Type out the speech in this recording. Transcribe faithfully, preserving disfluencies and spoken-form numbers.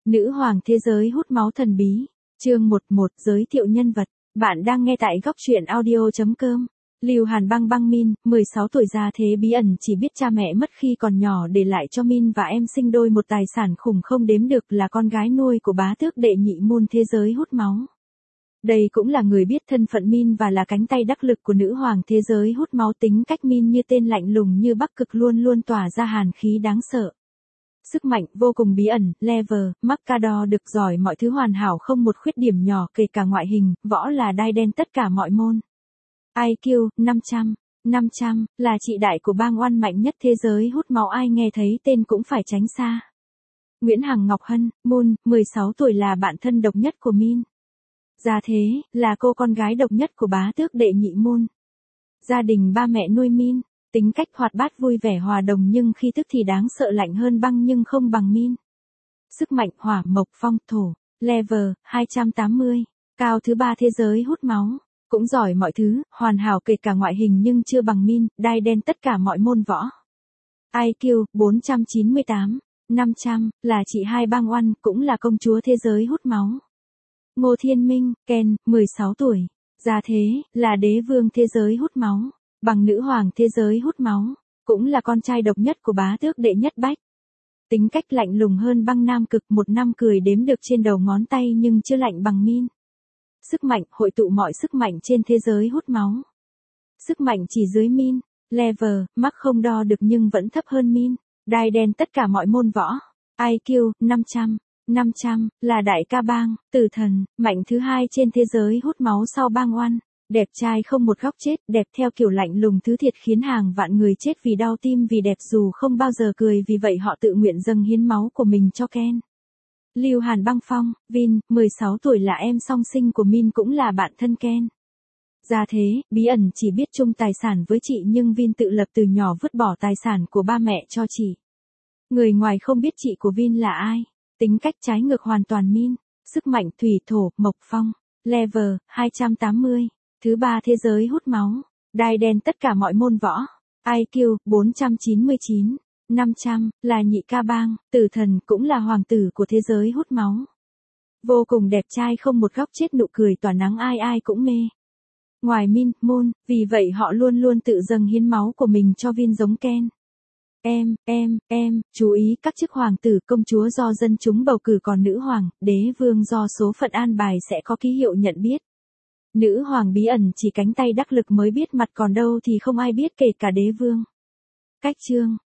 Nữ hoàng thế giới hút máu thần bí. Chương một một giới thiệu nhân vật. Bạn đang nghe tại góc truyện audio chấm com. Lưu Hàn Băng Băng Min, mười sáu tuổi ra thế bí ẩn chỉ biết cha mẹ mất khi còn nhỏ để lại cho Min và em sinh đôi một tài sản khủng không đếm được là con gái nuôi của bá tước đệ nhị môn thế giới hút máu. Đây cũng là người biết thân phận Min và là cánh tay đắc lực của nữ hoàng thế giới hút máu. Tính cách Min như tên lạnh lùng như Bắc Cực, luôn luôn tỏa ra hàn khí đáng sợ. Sức mạnh vô cùng bí ẩn, Lever, Marcador được giỏi mọi thứ, hoàn hảo không một khuyết điểm nhỏ kể cả ngoại hình, võ là đai đen tất cả mọi môn. i kiu, năm trăm. năm trăm, là chị đại của bang oan mạnh nhất thế giới hút máu, ai nghe thấy tên cũng phải tránh xa. Nguyễn Hằng Ngọc Hân, Moon, mười sáu tuổi, là bạn thân độc nhất của Min. Gia thế, là cô con gái độc nhất của bá tước đệ nhị môn. Gia đình ba mẹ nuôi Min. Tính cách hoạt bát vui vẻ hòa đồng nhưng khi tức thì đáng sợ, lạnh hơn băng nhưng không bằng Min. Sức mạnh hỏa mộc phong thổ. Lever, hai trăm tám mươi. Cao thứ ba thế giới hút máu. Cũng giỏi mọi thứ, hoàn hảo kể cả ngoại hình nhưng chưa bằng Min, đai đen tất cả mọi môn võ. i kiu, bốn trăm chín mươi tám. năm trăm, là chị hai bang oan, cũng là công chúa thế giới hút máu. Ngô Thiên Minh, Ken, mười sáu tuổi. Gia thế, là đế vương thế giới hút máu. Bằng nữ hoàng thế giới hút máu, cũng là con trai độc nhất của bá tước đệ nhất Bách. Tính cách lạnh lùng hơn băng nam cực, một năm cười đếm được trên đầu ngón tay nhưng chưa lạnh bằng Min. Sức mạnh hội tụ mọi sức mạnh trên thế giới hút máu. Sức mạnh chỉ dưới Min. Lever, mắc không đo được nhưng vẫn thấp hơn Min. Đai đen tất cả mọi môn võ. i kiu, năm trăm. năm trăm, là đại ca bang, tử thần, mạnh thứ hai trên thế giới hút máu sau bang oan. Đẹp trai không một góc chết, đẹp theo kiểu lạnh lùng thứ thiệt khiến hàng vạn người chết vì đau tim vì đẹp dù không bao giờ cười, vì vậy họ tự nguyện dâng hiến máu của mình cho Ken. Lưu Hàn Băng Phong, Vin, mười sáu tuổi, là em song sinh của Min cũng là bạn thân Ken. Gia thế, bí ẩn chỉ biết chung tài sản với chị nhưng Vin tự lập từ nhỏ, vứt bỏ tài sản của ba mẹ cho chị. Người ngoài không biết chị của Vin là ai. Tính cách trái ngược hoàn toàn Min. Sức mạnh thủy thổ, mộc phong. Lever, hai trăm tám mươi. Thứ ba thế giới hút máu. Đai đen tất cả mọi môn võ. i kiu, bốn trăm chín mươi chín. năm trăm, là nhị ca bang, tử thần, cũng là hoàng tử của thế giới hút máu. Vô cùng đẹp trai không một góc chết, nụ cười tỏa nắng ai ai cũng mê. Ngoài Min, Moon, vì vậy họ luôn luôn tự dâng hiến máu của mình cho Vin giống Ken. Em, em, em, chú ý các chức hoàng tử công chúa do dân chúng bầu cử, còn nữ hoàng, đế vương do số phận an bài sẽ có ký hiệu nhận biết. Nữ hoàng bí ẩn chỉ cánh tay đắc lực mới biết mặt, còn đâu thì không ai biết kể cả đế vương. Cách chương.